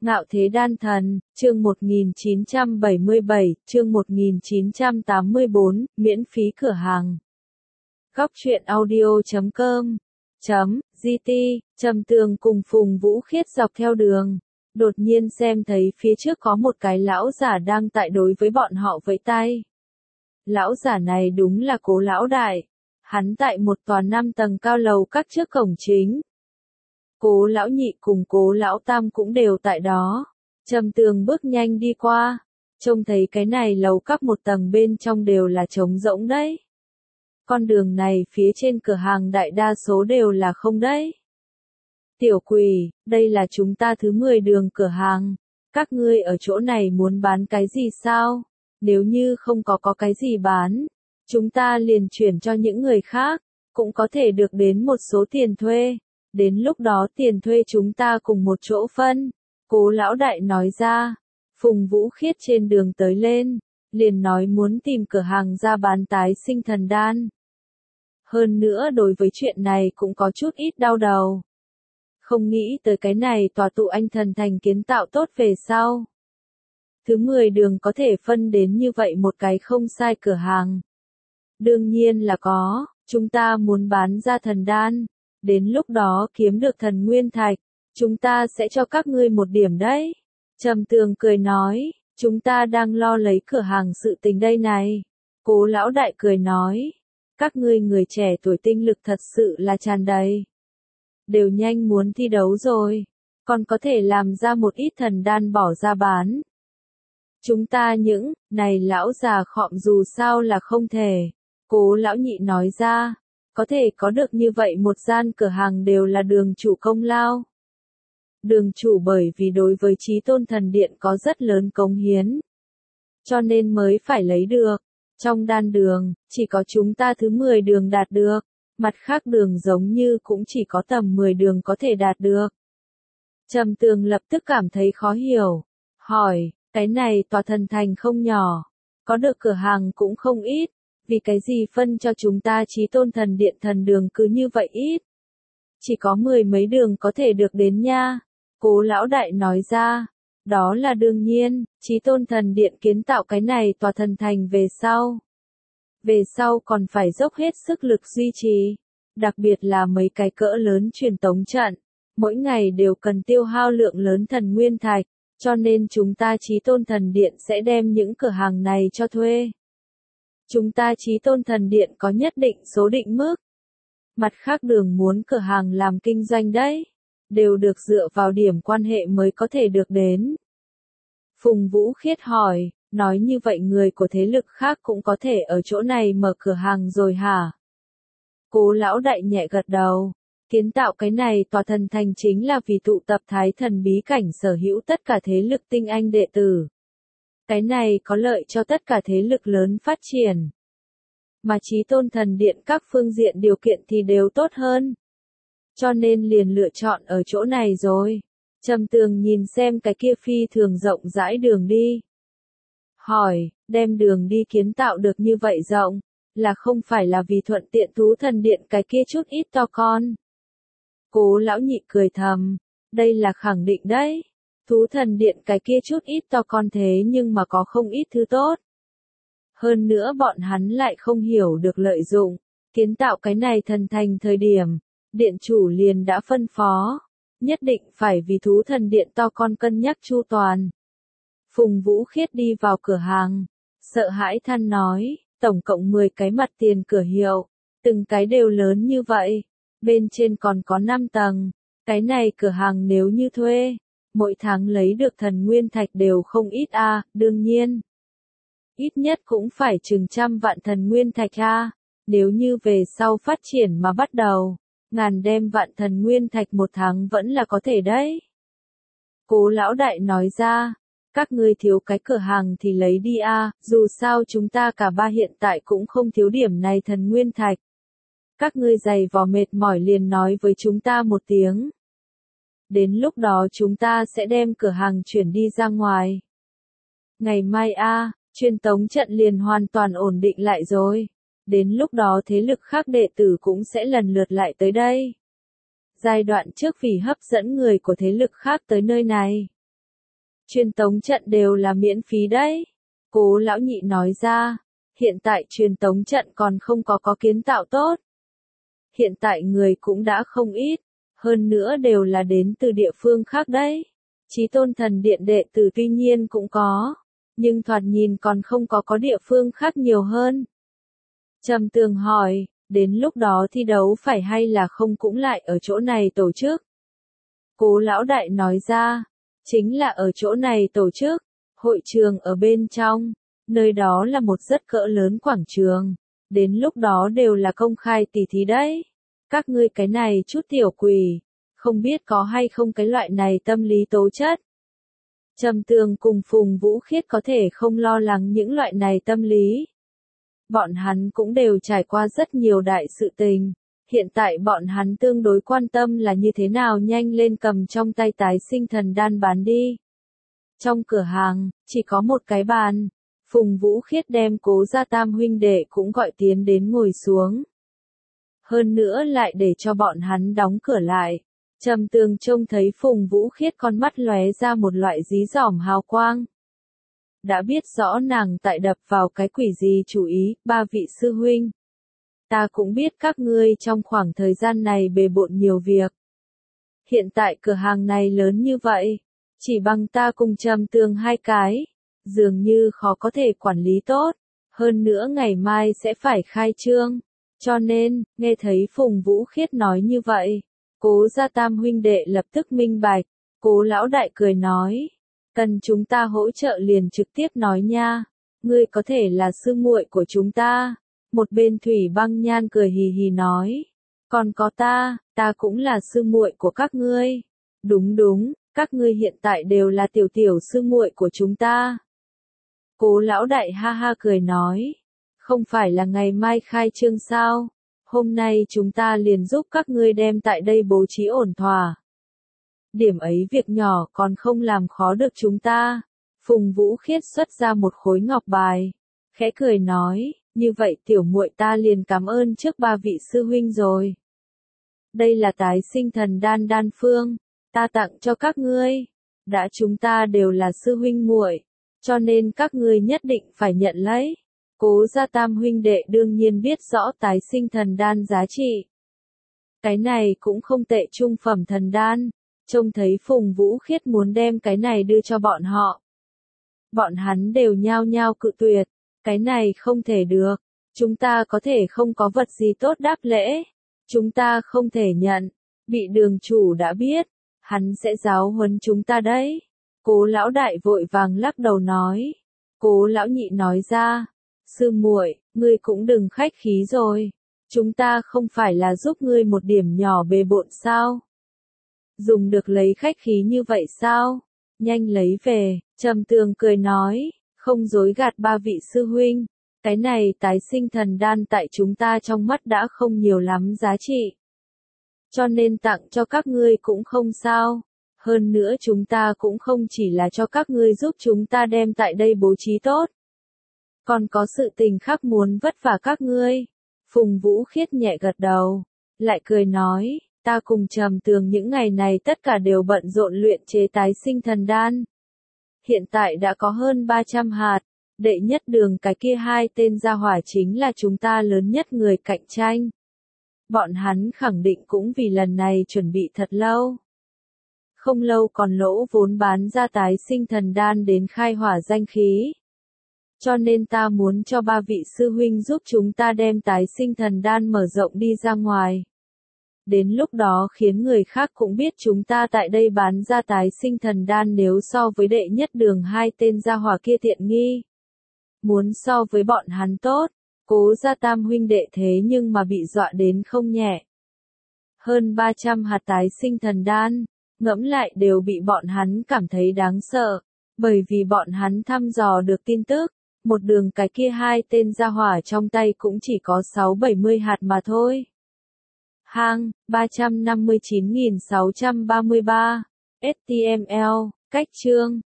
Ngạo Thế Đan Thần, chương 1977, chương 1984, miễn phí cửa hàng. Góc truyện audio.com .gt, Trầm Tường cùng Phùng Vũ Khiết dọc theo đường. Đột nhiên xem thấy phía trước có một cái lão giả đang tại đối với bọn họ vẫy tay. Lão giả này đúng là Cố Lão Đại. Hắn tại một tòa 5 tầng cao lầu các trước cổng chính. Cố Lão Nhị cùng Cố Lão Tam cũng đều tại đó. Trầm Tường bước nhanh đi qua, trông thấy cái này lầu các một tầng bên trong đều là trống rỗng đấy. Con đường này phía trên cửa hàng đại đa số đều là không đấy. Tiểu quỷ, đây là chúng ta thứ 10 đường cửa hàng. Các ngươi ở chỗ này muốn bán cái gì sao? Nếu như không có cái gì bán, chúng ta liền chuyển cho những người khác, cũng có thể được đến một số tiền thuê. Đến lúc đó tiền thuê chúng ta cùng một chỗ phân. Cố Lão Đại nói ra. Phùng Vũ Khiết trên đường tới lên, liền nói muốn tìm cửa hàng ra bán tái sinh thần đan. Hơn nữa đối với chuyện này cũng có chút ít đau đầu. Không nghĩ tới cái này tòa tụ anh thần thành kiến tạo tốt về sau. Thứ 10 đường có thể phân đến như vậy một cái không sai cửa hàng. Đương nhiên là có, chúng ta muốn bán ra thần đan. Đến lúc đó kiếm được thần nguyên thạch, chúng ta sẽ cho các ngươi một điểm đấy. Trầm Tường cười nói, chúng ta đang lo lấy cửa hàng sự tình đây này. Cố Lão Đại cười nói, các ngươi người trẻ tuổi tinh lực thật sự là tràn đầy. Đều nhanh muốn thi đấu rồi, còn có thể làm ra một ít thần đan bỏ ra bán. Chúng ta những, này lão già khọm dù sao là không thể. Cố Lão Nhị nói ra, có thể có được như vậy một gian cửa hàng đều là đường chủ công lao. Đường chủ bởi vì đối với Chí Tôn Thần Điện có rất lớn cống hiến, cho nên mới phải lấy được. Trong đan đường, chỉ có chúng ta thứ 10 đường đạt được, mặt khác đường giống như cũng chỉ có tầm 10 đường có thể đạt được. Trầm Tường lập tức cảm thấy khó hiểu, hỏi, cái này tòa thần thành không nhỏ, có được cửa hàng cũng không ít, vì cái gì phân cho chúng ta Chí Tôn Thần Điện thần đường cứ như vậy ít? Chỉ có 10 mấy đường có thể được đến nha. Cố Lão Đại nói ra, đó là đương nhiên, Chí Tôn Thần Điện kiến tạo cái này tòa thần thành về sau. Về sau còn phải dốc hết sức lực duy trì, đặc biệt là mấy cái cỡ lớn truyền tống trận, mỗi ngày đều cần tiêu hao lượng lớn thần nguyên thạch, cho nên chúng ta Chí Tôn Thần Điện sẽ đem những cửa hàng này cho thuê. Chúng ta Chí Tôn Thần Điện có nhất định số định mức. Mặt khác đường muốn cửa hàng làm kinh doanh đấy, đều được dựa vào điểm quan hệ mới có thể được đến. Phùng Vũ Khiết hỏi, nói như vậy người của thế lực khác cũng có thể ở chỗ này mở cửa hàng rồi hả? Cố Lão Đại nhẹ gật đầu, kiến tạo cái này tòa thần thành chính là vì tụ tập thái thần bí cảnh sở hữu tất cả thế lực tinh anh đệ tử. Cái này có lợi cho tất cả thế lực lớn phát triển. Mà Chí Tôn Thần Điện các phương diện điều kiện thì đều tốt hơn. Cho nên liền lựa chọn ở chỗ này rồi. Trầm Tường nhìn xem cái kia phi thường rộng rãi đường đi. Hỏi, đem đường đi kiến tạo được như vậy rộng, là không phải là vì thuận tiện thú thần điện cái kia chút ít to con. Cố Lão Nhị cười thầm, đây là khẳng định đấy. Thú thần điện cái kia chút ít to con thế nhưng mà có không ít thứ tốt. Hơn nữa bọn hắn lại không hiểu được lợi dụng, kiến tạo cái này thần thành thời điểm, điện chủ liền đã phân phó, nhất định phải vì thú thần điện to con cân nhắc chu toàn. Phùng Vũ Khiết đi vào cửa hàng, sợ hãi than nói, tổng cộng 10 cái mặt tiền cửa hiệu, từng cái đều lớn như vậy, bên trên còn có 5 tầng, cái này cửa hàng nếu như thuê, mỗi tháng lấy được thần nguyên thạch đều không ít đương nhiên. Ít nhất cũng phải chừng 100 vạn thần nguyên thạch nếu như về sau phát triển mà bắt đầu, ngàn đem vạn thần nguyên thạch một tháng vẫn là có thể đấy. Cố Lão Đại nói ra, các ngươi thiếu cái cửa hàng thì lấy đi dù sao chúng ta cả ba hiện tại cũng không thiếu điểm này thần nguyên thạch. Các ngươi dày vò mệt mỏi liền nói với chúng ta một tiếng. Đến lúc đó chúng ta sẽ đem cửa hàng chuyển đi ra ngoài. Ngày mai truyền tống trận liền hoàn toàn ổn định lại rồi. Đến lúc đó thế lực khác đệ tử cũng sẽ lần lượt lại tới đây. Giai đoạn trước vì hấp dẫn người của thế lực khác tới nơi này, Truyền tống trận đều là miễn phí đấy. Cố lão nhị nói ra, hiện tại truyền tống trận còn không có kiến tạo tốt. Hiện tại người cũng đã không ít, hơn nữa đều là đến từ địa phương khác đấy. Chí Tôn Thần Điện đệ tử tuy nhiên cũng có, nhưng thoạt nhìn còn không có địa phương khác nhiều hơn. Trầm Tường hỏi, đến lúc đó thi đấu phải hay là không cũng lại ở chỗ này tổ chức? Cố lão đại nói ra, chính là ở chỗ này tổ chức, hội trường ở bên trong, nơi đó là một rất cỡ lớn quảng trường, đến lúc đó đều là công khai tỉ thí đấy. Các ngươi cái này chút tiểu quỷ, không biết có hay không cái loại này tâm lý tố chất. Trầm Tường cùng Phùng Vũ Khiết có thể không lo lắng những loại này tâm lý. Bọn hắn cũng đều trải qua rất nhiều đại sự tình. Hiện tại bọn hắn tương đối quan tâm là như thế nào nhanh lên cầm trong tay tái sinh thần đan bán đi. Trong cửa hàng, chỉ có một cái bàn. Phùng Vũ Khiết đem Cố gia tam huynh đệ cũng gọi tiến đến ngồi xuống. Hơn nữa lại để cho bọn hắn đóng cửa lại. Trầm Tường trông thấy Phùng Vũ Khiết con mắt lóe ra một loại dí dỏm hào quang. Đã biết rõ nàng tại đập vào cái quỷ gì chủ ý, ba vị sư huynh. Ta cũng biết các ngươi trong khoảng thời gian này bề bộn nhiều việc. Hiện tại cửa hàng này lớn như vậy, chỉ bằng ta cùng Trầm Tường hai cái, dường như khó có thể quản lý tốt, hơn nữa ngày mai sẽ phải khai trương. Cho nên, nghe thấy Phùng Vũ Khiết nói như vậy, Cố gia tam huynh đệ lập tức minh bạch, Cố lão đại cười nói, cần chúng ta hỗ trợ liền trực tiếp nói nha, ngươi có thể là sư muội của chúng ta. Một bên Thủy Băng Nhan cười hì hì nói, còn có ta cũng là sư muội của các ngươi. Đúng đúng, các ngươi hiện tại đều là tiểu tiểu sư muội của chúng ta. Cố lão đại ha ha cười nói, không phải là ngày mai khai trương sao? Hôm nay chúng ta liền giúp các ngươi đem tại đây bố trí ổn thỏa. Điểm ấy việc nhỏ còn không làm khó được chúng ta. Phùng Vũ Khiết xuất ra một khối ngọc bài, khẽ cười nói, như vậy tiểu muội ta liền cảm ơn trước ba vị sư huynh rồi. Đây là tái sinh thần đan đan phương, ta tặng cho các ngươi. Đã chúng ta đều là sư huynh muội, cho nên các ngươi nhất định phải nhận lấy. Cố gia tam huynh đệ đương nhiên biết rõ tái sinh thần đan giá trị. Cái này cũng không tệ, trung phẩm thần đan. Trông thấy Phùng Vũ Khiết muốn đem cái này đưa cho bọn họ. Bọn hắn đều nhao nhao cự tuyệt. Cái này không thể được. Chúng ta có thể không có vật gì tốt đáp lễ. Chúng ta không thể nhận. Bị đường chủ đã biết, hắn sẽ giáo huấn chúng ta đấy. Cố lão đại vội vàng lắc đầu nói. Cố lão nhị nói ra. Sư muội, ngươi cũng đừng khách khí rồi. Chúng ta không phải là giúp ngươi một điểm nhỏ bề bộn sao? Dùng được lấy khách khí như vậy sao? Nhanh lấy về. Trầm Tường cười nói, không dối gạt ba vị sư huynh. Cái này tái sinh thần đan tại chúng ta trong mắt đã không nhiều lắm giá trị. Cho nên tặng cho các ngươi cũng không sao. Hơn nữa chúng ta cũng không chỉ là cho các ngươi giúp chúng ta đem tại đây bố trí tốt. Còn có sự tình khác muốn vất vả các ngươi. Phùng Vũ Khiết nhẹ gật đầu, lại cười nói, ta cùng Trầm Tường những ngày này tất cả đều bận rộn luyện chế tái sinh thần đan. Hiện tại đã có hơn 300 hạt, đệ nhất đường cái kia hai tên gia hỏa chính là chúng ta lớn nhất người cạnh tranh. Bọn hắn khẳng định cũng vì lần này chuẩn bị thật lâu. Không lâu còn lỗ vốn bán ra tái sinh thần đan đến khai hỏa danh khí. Cho nên ta muốn cho ba vị sư huynh giúp chúng ta đem tái sinh thần đan mở rộng đi ra ngoài. Đến lúc đó khiến người khác cũng biết chúng ta tại đây bán ra tái sinh thần đan nếu so với đệ nhất đường hai tên gia hỏa kia tiện nghi. Muốn so với bọn hắn tốt, Cố gia tam huynh đệ thế nhưng mà bị dọa đến không nhẹ. Hơn 300 hạt tái sinh thần đan, ngẫm lại đều bị bọn hắn cảm thấy đáng sợ, bởi vì bọn hắn thăm dò được tin tức. Một đường cái kia hai tên gia hỏa trong tay cũng chỉ có 6-70 hạt mà thôi. Hang, 359.633, HTML, cách chương.